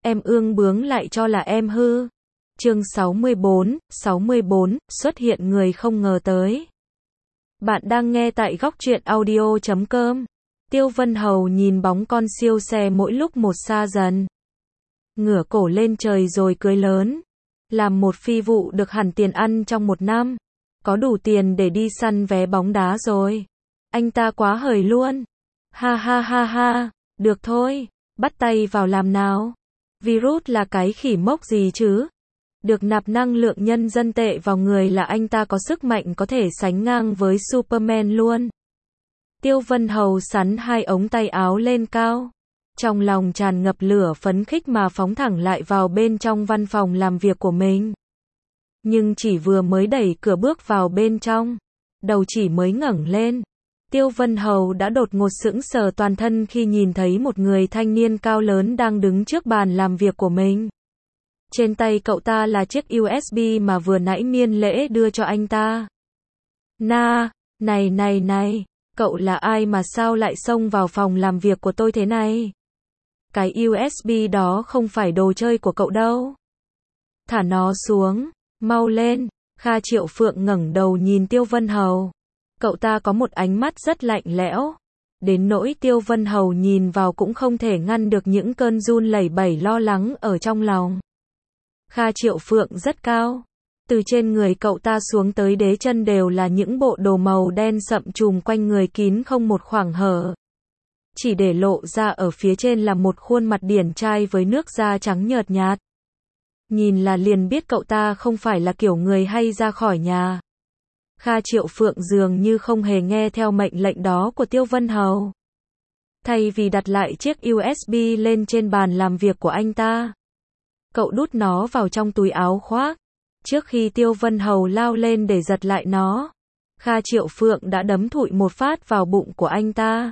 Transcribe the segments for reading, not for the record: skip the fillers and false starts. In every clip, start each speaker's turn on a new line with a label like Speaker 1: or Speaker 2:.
Speaker 1: em ương bướng lại cho là em hư. Chương 64, xuất hiện người không ngờ tới. Bạn đang nghe tại góc truyện audio.com. Tiêu Vân Hầu nhìn bóng con siêu xe mỗi lúc một xa dần. Ngửa cổ lên trời rồi cười lớn. Làm một phi vụ được hẳn tiền ăn trong một năm. Có đủ tiền để đi săn vé bóng đá rồi. Anh ta quá hời luôn. Ha ha ha ha, được thôi, bắt tay vào làm nào. Virus là cái khỉ mốc gì chứ? Được nạp năng lượng nhân dân tệ vào người là anh ta có sức mạnh có thể sánh ngang với Superman luôn. Tiêu Vân Hầu sắn hai ống tay áo lên cao. Trong lòng tràn ngập lửa phấn khích mà phóng thẳng lại vào bên trong văn phòng làm việc của mình. Nhưng chỉ vừa mới đẩy cửa bước vào bên trong, đầu chỉ mới ngẩng lên, Tiêu Vân Hầu đã đột ngột sững sờ toàn thân khi nhìn thấy một người thanh niên cao lớn đang đứng trước bàn làm việc của mình. Trên tay cậu ta là chiếc USB mà vừa nãy Miên Lễ đưa cho anh ta. Này, cậu là ai mà sao lại xông vào phòng làm việc của tôi thế này? Cái USB đó không phải đồ chơi của cậu đâu. Thả nó xuống, mau lên. Kha Triệu Phượng ngẩng đầu nhìn Tiêu Vân Hầu. Cậu ta có một ánh mắt rất lạnh lẽo, đến nỗi Tiêu Vân Hầu nhìn vào cũng không thể ngăn được những cơn run lẩy bẩy lo lắng ở trong lòng. Kha Triệu Phượng rất cao, từ trên người cậu ta xuống tới đế chân đều là những bộ đồ màu đen sậm trùm quanh người kín không một khoảng hở. Chỉ để lộ ra ở phía trên là một khuôn mặt điển trai với nước da trắng nhợt nhạt. Nhìn là liền biết cậu ta không phải là kiểu người hay ra khỏi nhà. Kha Triệu Phượng dường như không hề nghe theo mệnh lệnh đó của Tiêu Vân Hầu. Thay vì đặt lại chiếc USB lên trên bàn làm việc của anh ta, cậu đút nó vào trong túi áo khoác. Trước khi Tiêu Vân Hầu lao lên để giật lại nó, Kha Triệu Phượng đã đấm thụi một phát vào bụng của anh ta.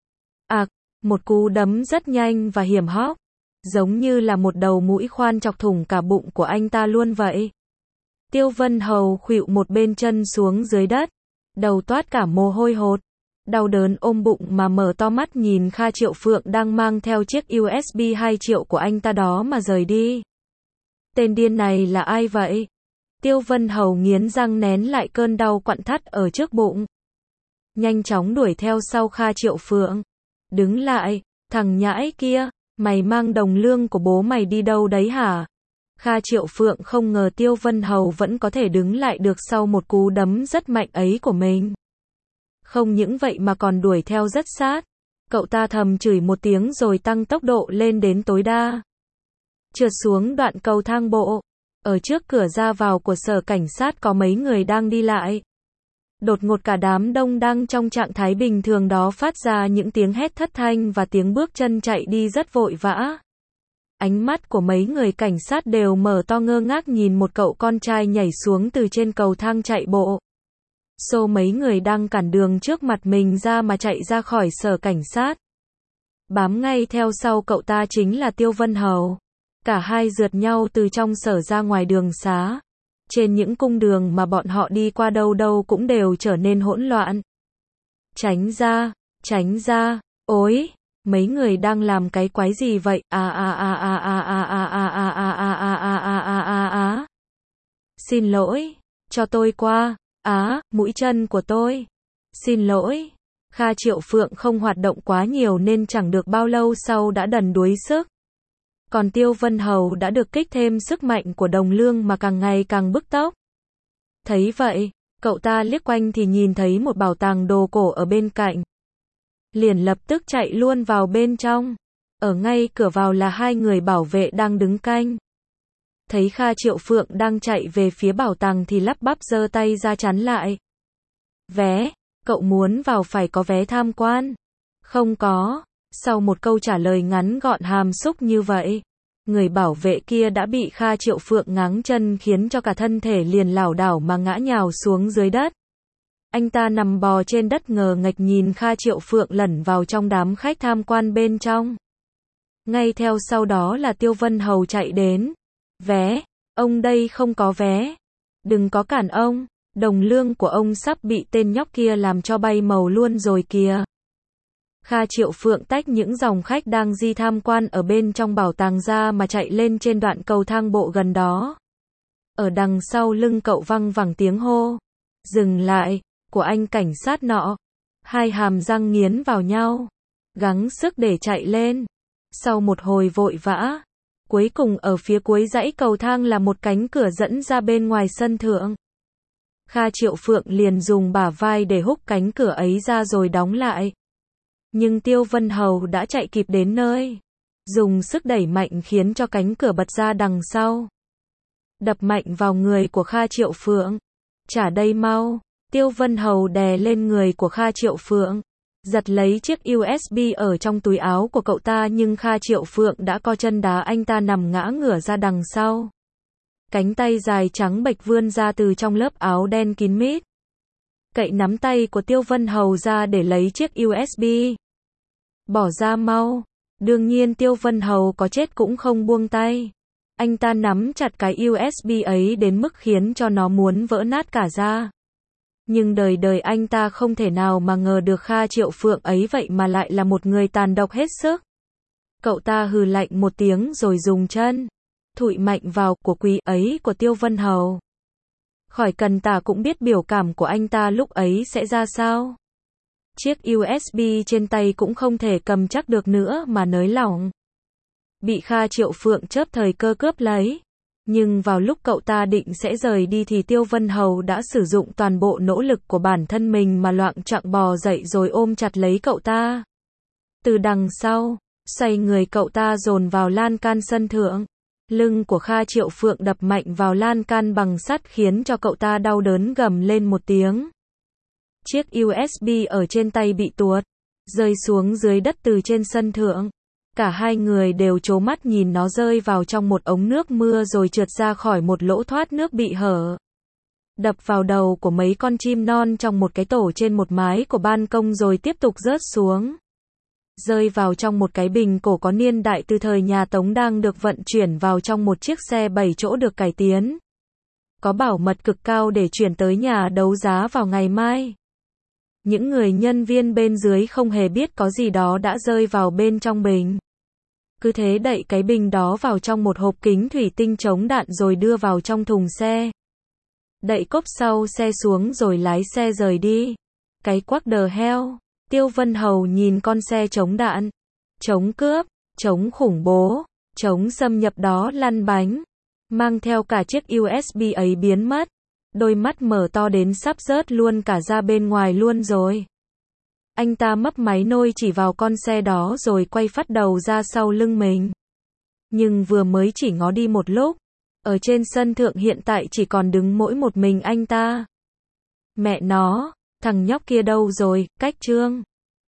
Speaker 1: Một cú đấm rất nhanh và hiểm hóc, giống như là một đầu mũi khoan chọc thủng cả bụng của anh ta luôn vậy. Tiêu Vân Hầu khuỵu một bên chân xuống dưới đất, đầu toát cả mồ hôi hột, đau đớn ôm bụng mà mở to mắt nhìn Kha Triệu Phượng đang mang theo chiếc USB 2 triệu của anh ta đó mà rời đi. Tên điên này là ai vậy? Tiêu Vân Hầu nghiến răng nén lại cơn đau quặn thắt ở trước bụng. Nhanh chóng đuổi theo sau Kha Triệu Phượng. Đứng lại, thằng nhãi kia, mày mang đồng lương của bố mày đi đâu đấy hả? Kha Triệu Phượng không ngờ Tiêu Vân Hầu vẫn có thể đứng lại được sau một cú đấm rất mạnh ấy của mình. Không những vậy mà còn đuổi theo rất sát. Cậu ta thầm chửi một tiếng rồi tăng tốc độ lên đến tối đa. Trượt xuống đoạn cầu thang bộ. Ở trước cửa ra vào của sở cảnh sát có mấy người đang đi lại. Đột ngột cả đám đông đang trong trạng thái bình thường đó phát ra những tiếng hét thất thanh và tiếng bước chân chạy đi rất vội vã. Ánh mắt của mấy người cảnh sát đều mở to ngơ ngác nhìn một cậu con trai nhảy xuống từ trên cầu thang chạy bộ. Xô mấy người đang cản đường trước mặt mình ra mà chạy ra khỏi sở cảnh sát. Bám ngay theo sau cậu ta chính là Tiêu Vân Hầu. Cả hai rượt nhau từ trong sở ra ngoài đường xá. Trên những cung đường mà bọn họ đi qua đâu đâu cũng đều trở nên hỗn loạn. Tránh ra, ối, mấy người đang làm cái quái gì vậy? Xin lỗi, cho tôi qua. Mũi chân của tôi. Xin lỗi. Kha Triệu Phượng không hoạt động quá nhiều nên chẳng được bao lâu sau đã đần đuối sức. Còn Tiêu Vân Hầu đã được kích thêm sức mạnh của đồng lương mà càng ngày càng bức tốc. Thấy vậy, cậu ta liếc quanh thì nhìn thấy một bảo tàng đồ cổ ở bên cạnh. Liền lập tức chạy luôn vào bên trong. Ở ngay cửa vào là hai người bảo vệ đang đứng canh. Thấy Kha Triệu Phượng đang chạy về phía bảo tàng thì lắp bắp giơ tay ra chắn lại. Vé, cậu muốn vào phải có vé tham quan. Không có. Sau một câu trả lời ngắn gọn hàm xúc như vậy, người bảo vệ kia đã bị Kha Triệu Phượng ngáng chân khiến cho cả thân thể liền lảo đảo mà ngã nhào xuống dưới đất. Anh ta nằm bò trên đất ngờ nghệch nhìn Kha Triệu Phượng lẩn vào trong đám khách tham quan bên trong. Ngay theo sau đó là Tiêu Vân Hầu chạy đến. Vé, ông đây không có vé. Đừng có cản ông, đồng lương của ông sắp bị tên nhóc kia làm cho bay màu luôn rồi kìa. Kha Triệu Phượng tách những dòng khách đang di tham quan ở bên trong bảo tàng ra mà chạy lên trên đoạn cầu thang bộ gần đó. Ở đằng sau lưng cậu văng vẳng tiếng hô. Dừng lại, của anh cảnh sát nọ. Hai hàm răng nghiến vào nhau. Gắng sức để chạy lên. Sau một hồi vội vã. Cuối cùng ở phía cuối dãy cầu thang là một cánh cửa dẫn ra bên ngoài sân thượng. Kha Triệu Phượng liền dùng bả vai để húc cánh cửa ấy ra rồi đóng lại. Nhưng Tiêu Vân Hầu đã chạy kịp đến nơi. Dùng sức đẩy mạnh khiến cho cánh cửa bật ra đằng sau. Đập mạnh vào người của Kha Triệu Phượng. Trả đây mau. Tiêu Vân Hầu đè lên người của Kha Triệu Phượng. Giật lấy chiếc USB ở trong túi áo của cậu ta nhưng Kha Triệu Phượng đã co chân đá anh ta nằm ngã ngửa ra đằng sau. Cánh tay dài trắng bệch vươn ra từ trong lớp áo đen kín mít. Cậy nắm tay của Tiêu Vân Hầu ra để lấy chiếc USB. Bỏ ra mau. Đương nhiên Tiêu Vân Hầu có chết cũng không buông tay. Anh ta nắm chặt cái USB ấy đến mức khiến cho nó muốn vỡ nát cả ra. Nhưng đời anh ta không thể nào mà ngờ được Kha Triệu Phượng ấy vậy mà lại là một người tàn độc hết sức. Cậu ta hừ lạnh một tiếng rồi dùng chân thụi mạnh vào của quý ấy của Tiêu Vân Hầu. Khỏi cần tả cũng biết biểu cảm của anh ta lúc ấy sẽ ra sao. Chiếc USB trên tay cũng không thể cầm chắc được nữa mà nới lỏng. Bị Kha Triệu Phượng chớp thời cơ cướp lấy. Nhưng vào lúc cậu ta định sẽ rời đi thì Tiêu Vân Hầu đã sử dụng toàn bộ nỗ lực của bản thân mình mà loạng choạng bò dậy rồi ôm chặt lấy cậu ta. Từ đằng sau, xoay người cậu ta dồn vào lan can sân thượng. Lưng của Kha Triệu Phượng đập mạnh vào lan can bằng sắt khiến cho cậu ta đau đớn gầm lên một tiếng. Chiếc USB ở trên tay bị tuột, rơi xuống dưới đất từ trên sân thượng. Cả hai người đều trố mắt nhìn nó rơi vào trong một ống nước mưa rồi trượt ra khỏi một lỗ thoát nước bị hở. Đập vào đầu của mấy con chim non trong một cái tổ trên một mái của ban công rồi tiếp tục rớt xuống. Rơi vào trong một cái bình cổ có niên đại từ thời nhà Tống đang được vận chuyển vào trong một chiếc xe 7 chỗ được cải tiến. Có bảo mật cực cao để chuyển tới nhà đấu giá vào ngày mai. Những người nhân viên bên dưới không hề biết có gì đó đã rơi vào bên trong bình. Cứ thế đậy cái bình đó vào trong một hộp kính thủy tinh chống đạn rồi đưa vào trong thùng xe. Đậy cốp sau xe xuống rồi lái xe rời đi. Cái quắc đờ heo. Tiêu Vân Hầu nhìn con xe chống đạn, chống cướp, chống khủng bố, chống xâm nhập đó lăn bánh. Mang theo cả chiếc USB ấy biến mất. Đôi mắt mở to đến sắp rớt luôn cả ra bên ngoài luôn rồi. Anh ta mấp máy nôi chỉ vào con xe đó rồi quay phắt đầu ra sau lưng mình. Nhưng vừa mới chỉ ngó đi một lúc. Ở trên sân thượng hiện tại chỉ còn đứng mỗi một mình anh ta. Mẹ nó, thằng nhóc kia đâu rồi, Cách Trương.